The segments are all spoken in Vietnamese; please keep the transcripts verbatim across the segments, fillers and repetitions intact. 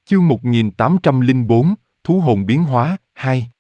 Chương một nghìn tám trăm lẻ bốn, Thú hồn biến hóa, hai.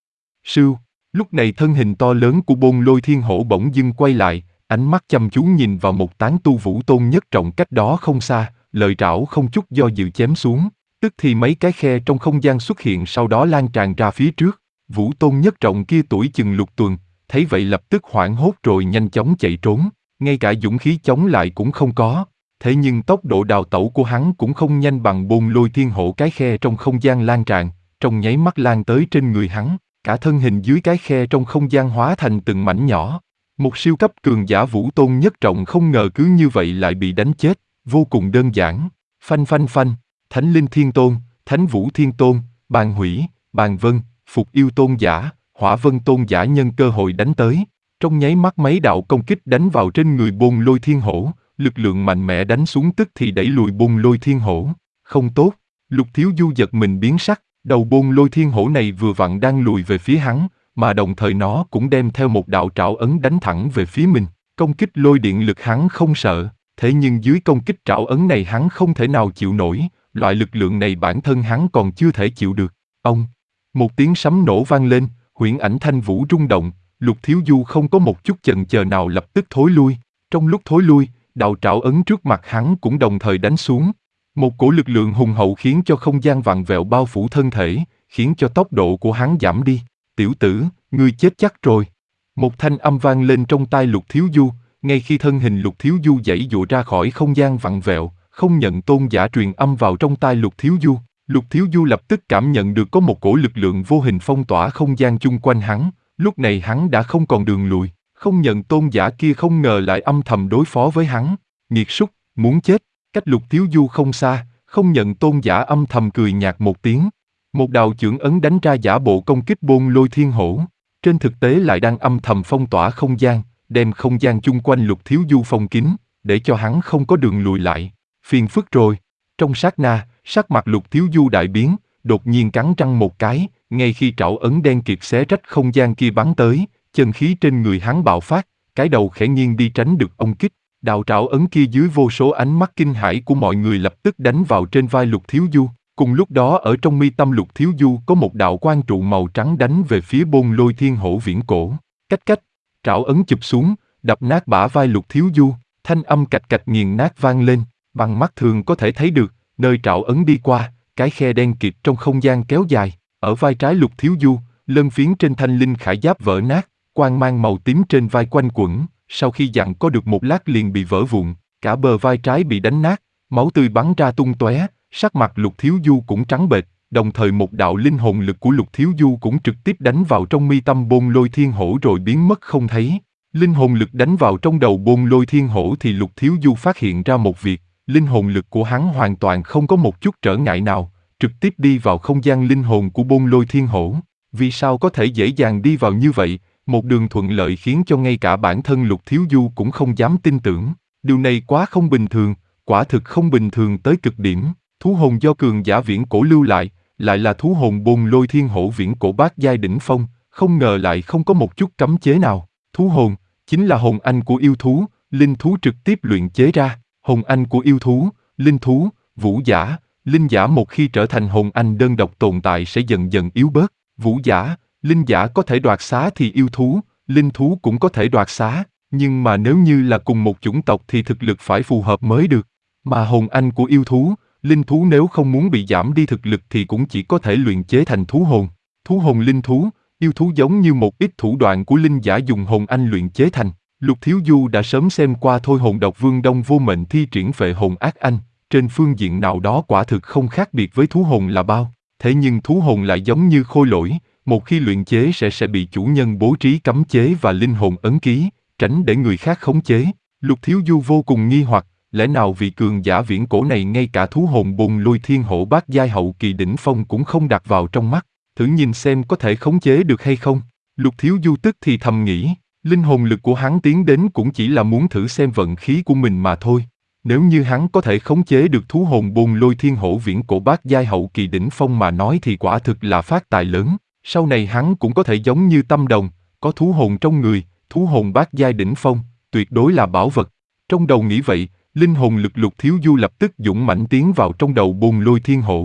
Sưu, lúc này thân hình to lớn của Bôn Lôi Thiên Hổ bỗng dưng quay lại, ánh mắt chăm chú nhìn vào một tán tu Vũ Tôn Nhất Trọng cách đó không xa, lợi trảo không chút do dự chém xuống, tức thì mấy cái khe trong không gian xuất hiện sau đó lan tràn ra phía trước. Vũ Tôn Nhất Trọng kia tuổi chừng lục tuần, thấy vậy lập tức hoảng hốt rồi nhanh chóng chạy trốn, ngay cả dũng khí chống lại cũng không có. Thế nhưng tốc độ đào tẩu của hắn cũng không nhanh bằng Bôn Lôi Thiên Hổ. Cái khe trong không gian lan tràn, trong nháy mắt lan tới trên người hắn, cả thân hình dưới cái khe trong không gian hóa thành từng mảnh nhỏ. Một siêu cấp cường giả Vũ Tôn Nhất Trọng không ngờ cứ như vậy lại bị đánh chết, vô cùng đơn giản. Phanh phanh phanh, Thánh Linh Thiên Tôn, Thánh Vũ Thiên Tôn, Bàn Hủy, Bàn Vân, Phục Yêu Tôn Giả, Hỏa Vân Tôn Giả nhân cơ hội đánh tới. Trong nháy mắt mấy đạo công kích đánh vào trên người Bôn Lôi Thiên Hổ, lực lượng mạnh mẽ đánh xuống tức thì đẩy lùi Bôn Lôi Thiên Hổ. Không tốt, Lục Thiếu Du giật mình biến sắc, đầu Bôn Lôi Thiên Hổ này vừa vặn đang lùi về phía hắn, mà đồng thời nó cũng đem theo một đạo trảo ấn đánh thẳng về phía mình. Công kích lôi điện lực hắn không sợ, thế nhưng dưới công kích trảo ấn này hắn không thể nào chịu nổi, loại lực lượng này bản thân hắn còn chưa thể chịu được. Ông, một tiếng sấm nổ vang lên, huyễn ảnh thanh vũ rung động, Lục Thiếu Du không có một chút chần chờ nào lập tức thối lui. Trong lúc thối lui, đạo trảo ấn trước mặt hắn cũng đồng thời đánh xuống. Một cổ lực lượng hùng hậu khiến cho không gian vặn vẹo bao phủ thân thể, khiến cho tốc độ của hắn giảm đi. Tiểu tử, ngươi chết chắc rồi. Một thanh âm vang lên trong tai Lục Thiếu Du, ngay khi thân hình Lục Thiếu Du giãy giụa ra khỏi không gian vặn vẹo, không nhận tôn giả truyền âm vào trong tai Lục Thiếu Du. Lục Thiếu Du lập tức cảm nhận được có một cổ lực lượng vô hình phong tỏa không gian chung quanh hắn, lúc này hắn đã không còn đường lùi. Không nhận tôn giả kia không ngờ lại âm thầm đối phó với hắn, nghiệt súc, muốn chết. Cách Lục Thiếu Du không xa, không nhận tôn giả âm thầm cười nhạt một tiếng. Một đạo chưởng ấn đánh ra giả bộ công kích Bôn Lôi Thiên Hổ, trên thực tế lại đang âm thầm phong tỏa không gian, đem không gian chung quanh Lục Thiếu Du phong kín, để cho hắn không có đường lùi lại. Phiền phức rồi. Trong sát na, sắc mặt Lục Thiếu Du đại biến, đột nhiên cắn răng một cái, ngay khi trảo ấn đen kịt xé rách không gian kia bắn tới, chân khí trên người hắn bạo phát, cái đầu khẽ nghiêng đi tránh được ông kích. Đạo trảo ấn kia dưới vô số ánh mắt kinh hãi của mọi người lập tức đánh vào trên vai Lục Thiếu Du. Cùng lúc đó ở trong mi tâm Lục Thiếu Du có một đạo quang trụ màu trắng đánh về phía Bôn Lôi Thiên Hổ viễn cổ. Cách cách, trảo ấn chụp xuống, đập nát bả vai Lục Thiếu Du, thanh âm cạch cạch nghiền nát vang lên. Bằng mắt thường có thể thấy được, nơi trảo ấn đi qua, cái khe đen kịt trong không gian kéo dài. Ở vai trái Lục Thiếu Du, lân phiến trên thanh linh khải giáp vỡ nát, quang mang màu tím trên vai quanh quẩn, sau khi dặn có được một lát liền bị vỡ vụn, cả bờ vai trái bị đánh nát, máu tươi bắn ra tung tóe, sắc mặt Lục Thiếu Du cũng trắng bệch, đồng thời một đạo linh hồn lực của Lục Thiếu Du cũng trực tiếp đánh vào trong mi tâm Bôn Lôi Thiên Hổ rồi biến mất không thấy. Linh hồn lực đánh vào trong đầu Bôn Lôi Thiên Hổ thì Lục Thiếu Du phát hiện ra một việc, linh hồn lực của hắn hoàn toàn không có một chút trở ngại nào, trực tiếp đi vào không gian linh hồn của Bôn Lôi Thiên Hổ. Vì sao có thể dễ dàng đi vào như vậy? Một đường thuận lợi khiến cho ngay cả bản thân Lục Thiếu Du cũng không dám tin tưởng. Điều này quá không bình thường, quả thực không bình thường tới cực điểm. Thú hồn do cường giả viễn cổ lưu lại, lại là thú hồn Bôn Lôi Thiên Hổ viễn cổ bát giai đỉnh phong, không ngờ lại không có một chút cấm chế nào. Thú hồn, chính là hồn anh của yêu thú, linh thú trực tiếp luyện chế ra. Hồn anh của yêu thú, linh thú, vũ giả, linh giả một khi trở thành hồn anh đơn độc tồn tại sẽ dần dần yếu bớt. Vũ giả, linh giả có thể đoạt xá thì yêu thú, linh thú cũng có thể đoạt xá, nhưng mà nếu như là cùng một chủng tộc thì thực lực phải phù hợp mới được. Mà hồn anh của yêu thú, linh thú nếu không muốn bị giảm đi thực lực thì cũng chỉ có thể luyện chế thành thú hồn. Thú hồn linh thú, yêu thú giống như một ít thủ đoạn của linh giả dùng hồn anh luyện chế thành. Lục Thiếu Du đã sớm xem qua Thôi Hồn Độc Vương Đông Vô Mệnh thi triển phệ hồn ác anh, trên phương diện nào đó quả thực không khác biệt với thú hồn là bao. Thế nhưng thú hồn lại giống như khôi lỗi, một khi luyện chế sẽ sẽ bị chủ nhân bố trí cấm chế và linh hồn ấn ký, tránh để người khác khống chế. Lục Thiếu Du vô cùng nghi hoặc, lẽ nào vị cường giả viễn cổ này ngay cả thú hồn Bôn Lôi Thiên Hổ bát giai hậu kỳ đỉnh phong cũng không đặt vào trong mắt, thử nhìn xem có thể khống chế được hay không. Lục Thiếu Du tức thì thầm nghĩ, linh hồn lực của hắn tiến đến cũng chỉ là muốn thử xem vận khí của mình mà thôi. Nếu như hắn có thể khống chế được thú hồn Bôn Lôi Thiên Hổ viễn cổ bát giai hậu kỳ đỉnh phong mà nói thì quả thực là phát tài lớn. Sau này hắn cũng có thể giống như Tâm Đồng, có thú hồn trong người, thú hồn bát giai đỉnh phong, tuyệt đối là bảo vật. Trong đầu nghĩ vậy, linh hồn lực Lục Thiếu Du lập tức dũng mãnh tiến vào trong đầu Bôn Lôi Thiên Hổ,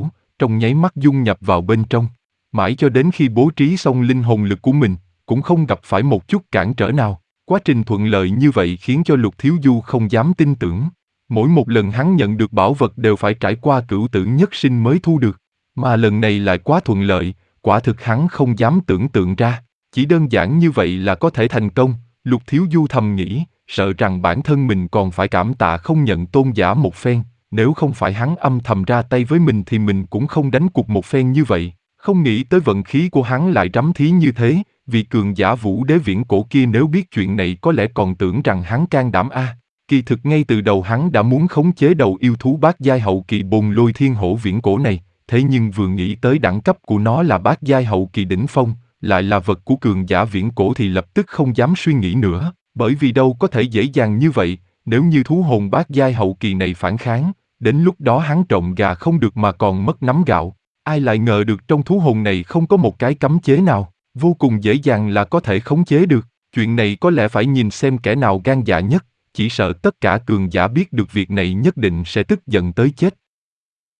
trong nháy mắt dung nhập vào bên trong. Mãi cho đến khi bố trí xong linh hồn lực của mình, cũng không gặp phải một chút cản trở nào. Quá trình thuận lợi như vậy khiến cho Lục Thiếu Du không dám tin tưởng. Mỗi một lần hắn nhận được bảo vật đều phải trải qua cửu tử nhất sinh mới thu được. Mà lần này lại quá thuận lợi, quả thực hắn không dám tưởng tượng ra. Chỉ đơn giản như vậy là có thể thành công, Lục Thiếu Du thầm nghĩ, sợ rằng bản thân mình còn phải cảm tạ không nhận tôn giả một phen. Nếu không phải hắn âm thầm ra tay với mình thì mình cũng không đánh cuộc một phen như vậy. Không nghĩ tới vận khí của hắn lại rắm thí như thế, vì cường giả Vũ Đế viễn cổ kia nếu biết chuyện này có lẽ còn tưởng rằng hắn can đảm a. À. Kỳ thực ngay từ đầu hắn đã muốn khống chế đầu yêu thú bát giai hậu kỳ Bồn Lôi Thiên Hổ viễn cổ này, thế nhưng vừa nghĩ tới đẳng cấp của nó là bát giai hậu kỳ đỉnh phong, lại là vật của cường giả viễn cổ thì lập tức không dám suy nghĩ nữa, bởi vì đâu có thể dễ dàng như vậy, nếu như thú hồn bát giai hậu kỳ này phản kháng, đến lúc đó hắn trộm gà không được mà còn mất nắm gạo. Ai lại ngờ được trong thú hồn này không có một cái cấm chế nào, vô cùng dễ dàng là có thể khống chế được. Chuyện này có lẽ phải nhìn xem kẻ nào gan dạ nhất, chỉ sợ tất cả cường giả biết được việc này nhất định sẽ tức giận tới chết.